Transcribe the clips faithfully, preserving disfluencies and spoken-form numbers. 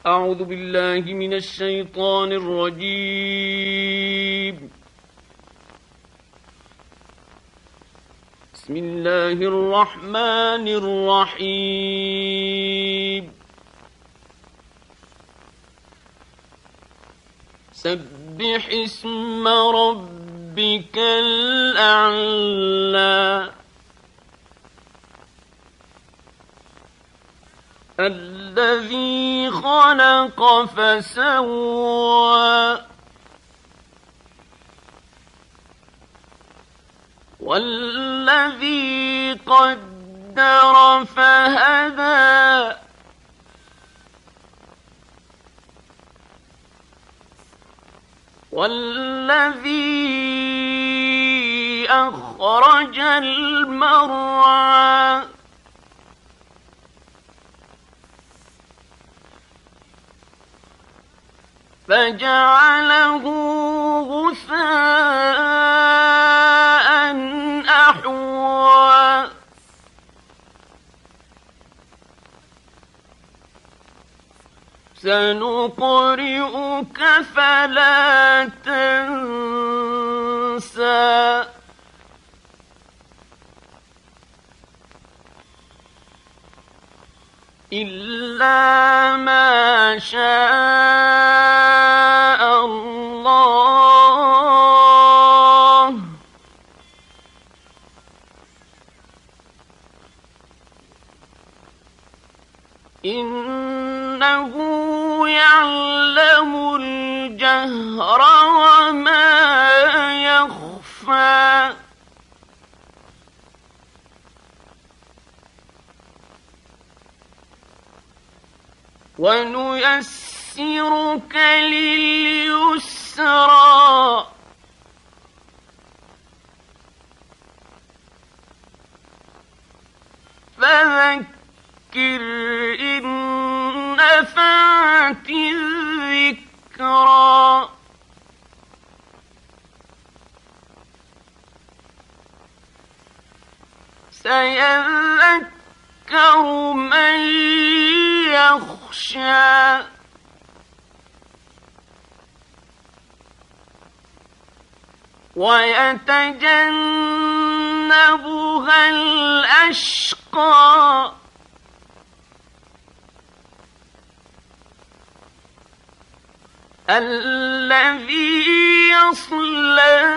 أعوذ بالله من الشيطان الرجيم. بسم الله الرحمن الرحيم. سبح اسم ربك الأعلى الذي خلق فسوى والذي قدر فهدى والذي أخرج المرعى فجعله غثاء أحوى سنقرئك فلا تنسى إلا ما شاء الله إنه يعلم الجهر وما يخفى ونيسرك لليسرى فذكر إن نفعت الذكرى سيذكر من يخشى ويتجنبها الأشقى الذي يصلى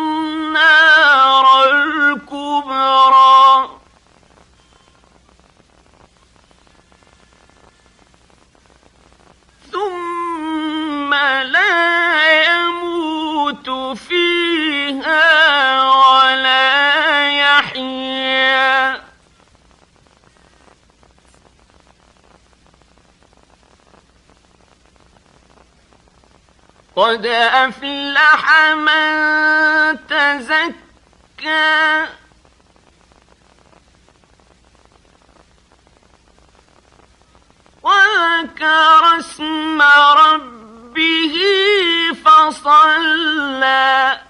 النار الكبرى ثم لا يموت فيها ولا يحيا قد أفلح من تزكى وذكر اسم ربه فصلى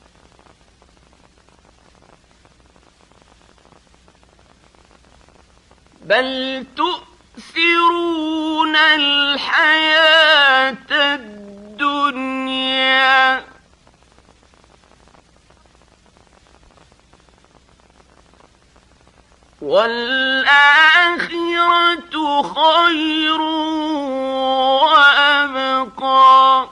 بل تؤثرون الحياة الدنيا والآخرة خير وأبقى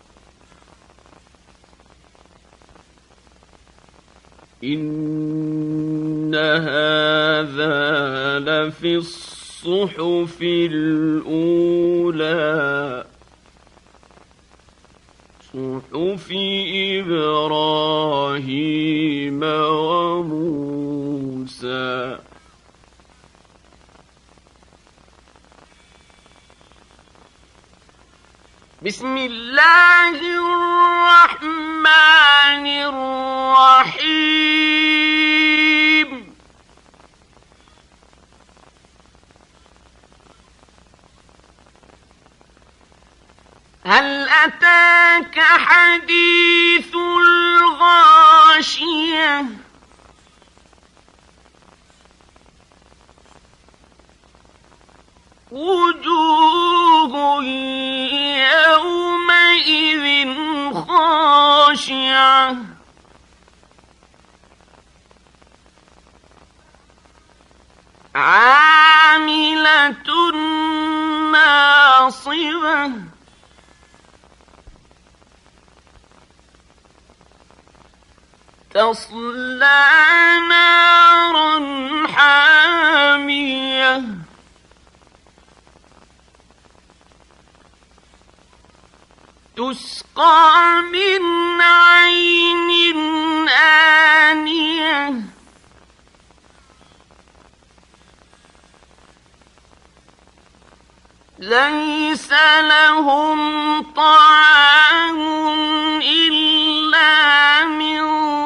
إن هذا لفي الصحف الأولى صحف إبراهيم وموسى بسم الله الرحمن الرحيم هل أتاك حديث الغاشية وجوه عاملة ناصبة تصلى نارا حامية تسقى من عين آنية ليس لهم طعام إلا من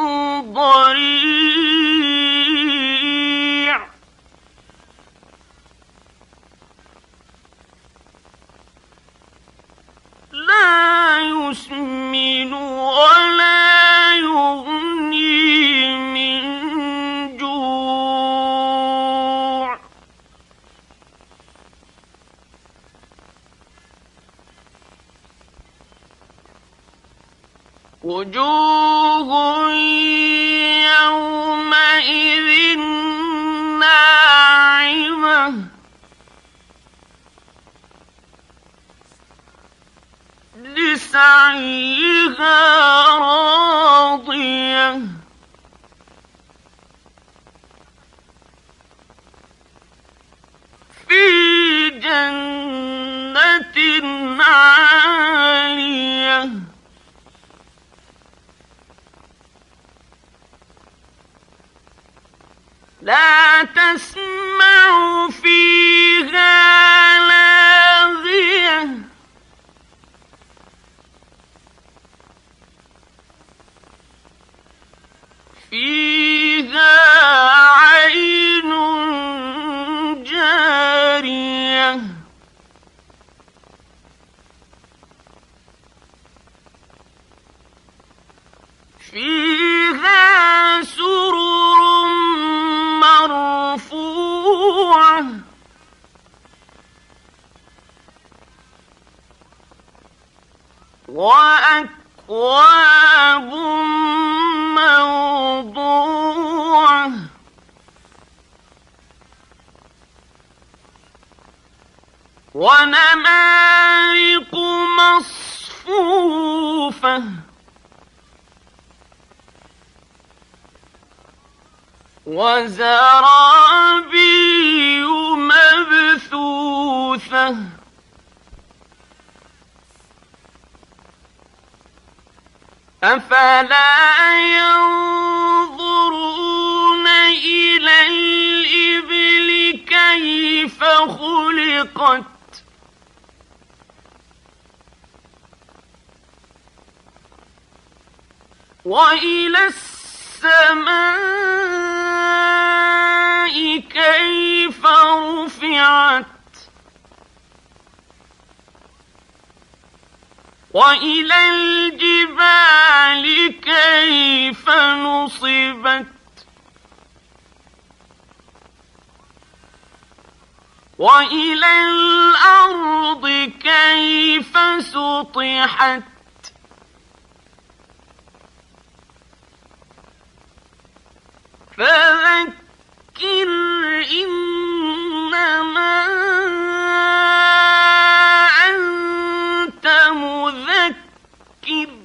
ضريع لا يسمن ولا يغني من جوع وجوه يومئذ ناعمة لسعيها راضية في جنة عالية لا تسمع فيها لاغية فيها عين جارية فيها سرر مرفوعة وأكواب موضوعة ونمارق مصفوفة وزرابي مبثوثة أفلا ينظرون إلى الإبل كيف خلقت وإلى السماء كيف رفعت وإلى الجبال كيف نصبت وإلى الأرض كيف سطحت فذكر إنما أنت مذكر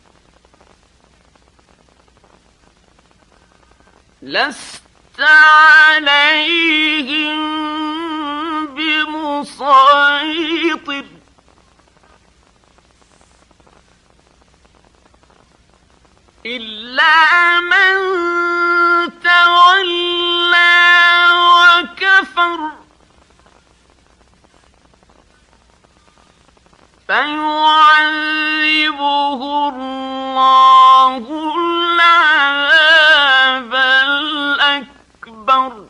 لست عليهم بمسيطر إلا من تولى وكفر فيعذبه الله العذاب الأكبر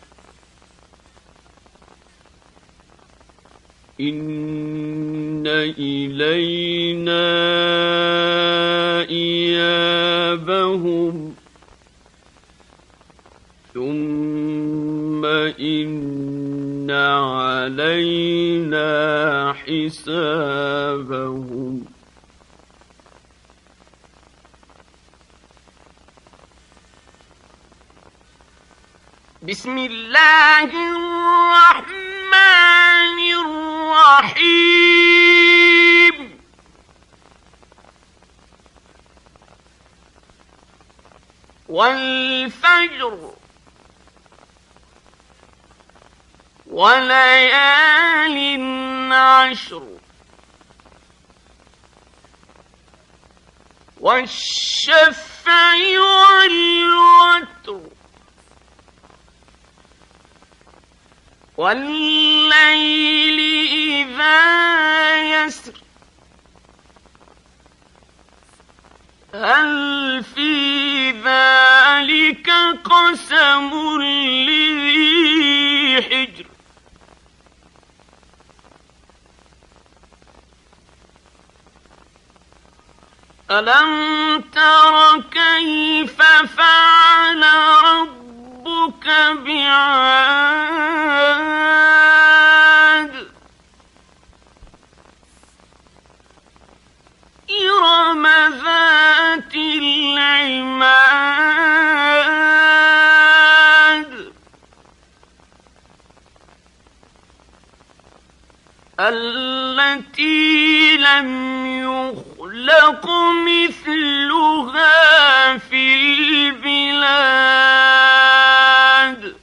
إن إلينا إيابهم ثم إن علينا حسابهم بسم الله الرحمن الرحيم والفجر وليال عشر والشفع والوتر والليل إذا يسر هل في ذلك قسم لذي حجر ألم تر كيف فعل ربك بعاد إرم ذات العماد التي لم يخلق مثلها في البلاد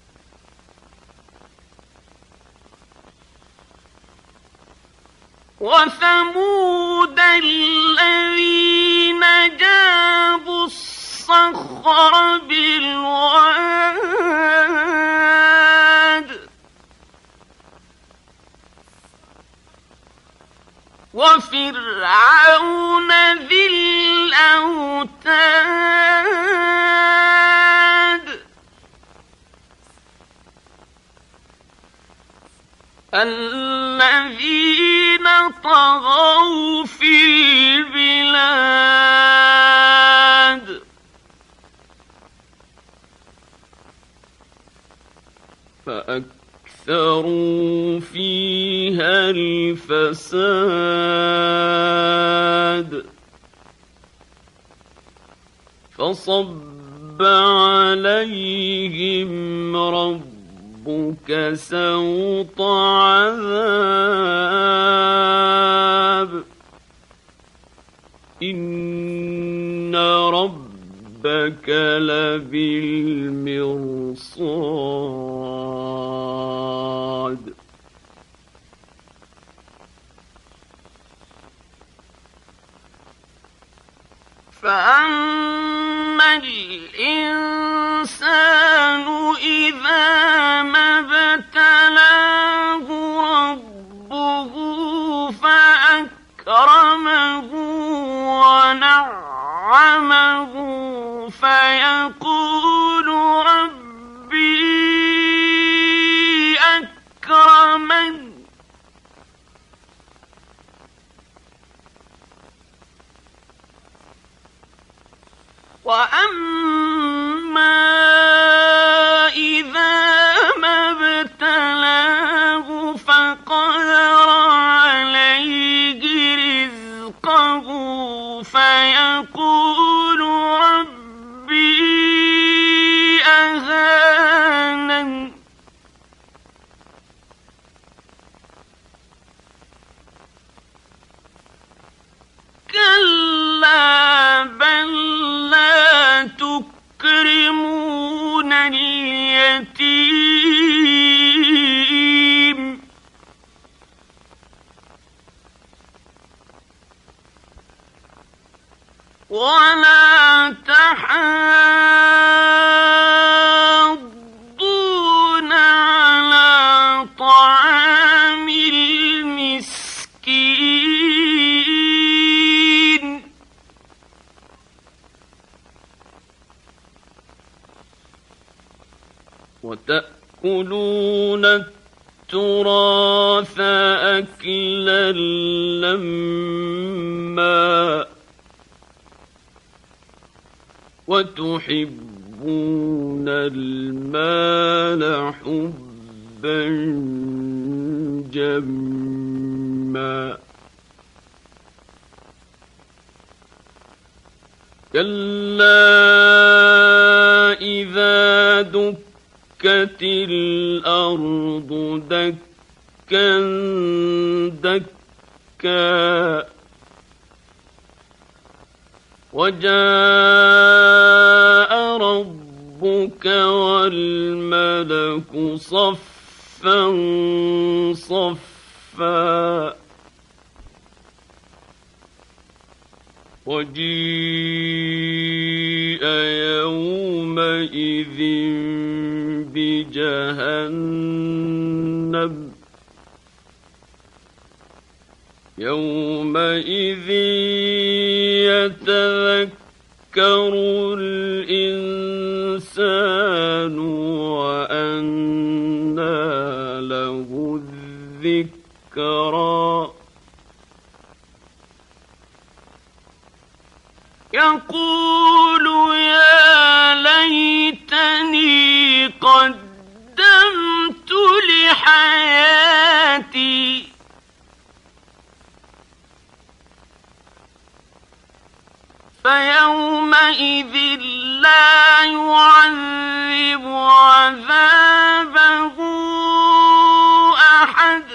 وثمود الذين جابوا الصخر بالواد وفرعون ذي الأوتاد الذين طغوا في البلاد فأكثروا فيها الفساد فصب عليهم ربك سوط عذاب إن ربك لبالمرصاد فأما الإنسان إذا ما ابتلاه ربه فأكرمه ونعمه فيقول ربي أكرمن وأما إذا ما ابتلاه فقدر عليه رزقه فيقول ربي أهانن كلا بل لا تكرمون اليتيم ولا تحاضون على طعام المسكين وتأكلون التراث أكلا لما وتحبون المال حبا جما كلا إذا دكت ودكت الأرض دكا دكا وجاء ربك والملك صفا صفا وجيء يومئذ بجهنم يومئذ يتذكر الإنسان وأنى له الذكرى يقول يا ليتني قدمت لحياتي فيومئذ لا يعذب عذابه أحد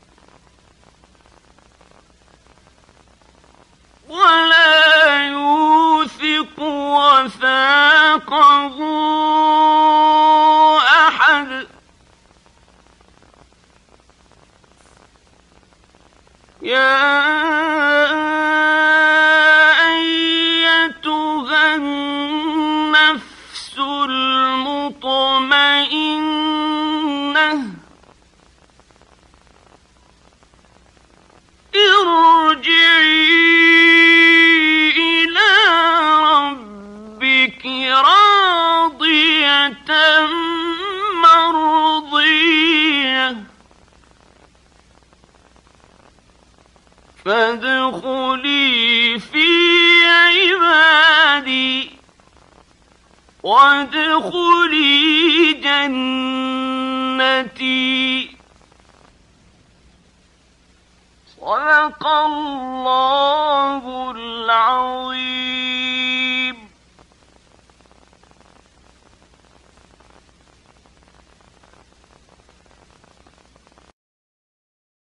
ولا يوثق وثاقه أحد يا أيتها النفس المطمئنة ارجعي راضية مرضية فادخلي في عبادي وادخلي جنتي صدق الله العظيم.